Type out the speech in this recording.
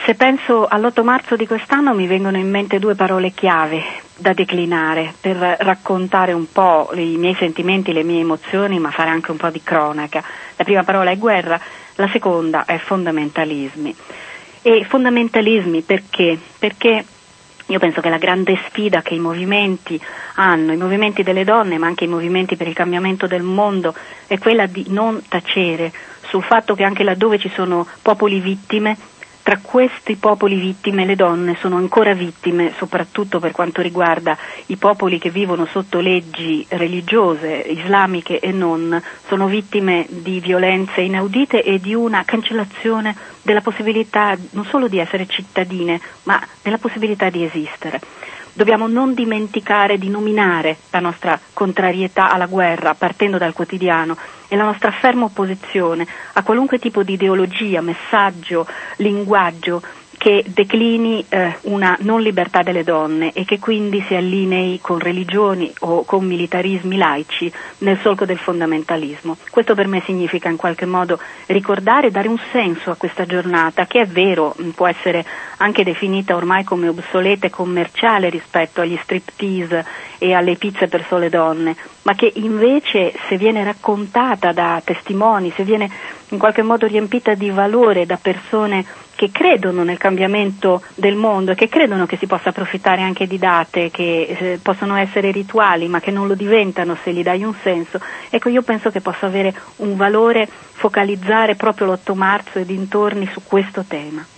Se penso all'8 marzo di quest'anno mi vengono in mente due parole chiave da declinare per raccontare un po' i miei sentimenti, le mie emozioni, ma fare anche un po' di cronaca. La prima parola è guerra, la seconda è fondamentalismi. E fondamentalismi perché? Perché io penso che la grande sfida che i movimenti hanno, i movimenti delle donne, ma anche i movimenti per il cambiamento del mondo, è quella di non tacere sul fatto che anche laddove ci sono popoli vittime, tra questi popoli vittime le donne sono ancora vittime, soprattutto per quanto riguarda i popoli che vivono sotto leggi religiose, islamiche e non, sono vittime di violenze inaudite e di una cancellazione della possibilità non solo di essere cittadine, ma della possibilità di esistere. Dobbiamo non dimenticare di nominare la nostra contrarietà alla guerra partendo dal quotidiano e la nostra ferma opposizione a qualunque tipo di ideologia, messaggio, linguaggio che declini una non libertà delle donne e che quindi si allinei con religioni o con militarismi laici nel solco del fondamentalismo. Questo per me significa in qualche modo ricordare e dare un senso a questa giornata che è vero, può essere anche definita ormai come obsoleta e commerciale rispetto agli striptease e alle pizze per sole donne, ma che invece se viene raccontata da testimoni, se viene in qualche modo riempita di valore da persone che credono nel cambiamento del mondo e che credono che si possa approfittare anche di date che possono essere rituali ma che non lo diventano se gli dai un senso, ecco, io penso che possa avere un valore focalizzare proprio l'8 marzo e dintorni su questo tema.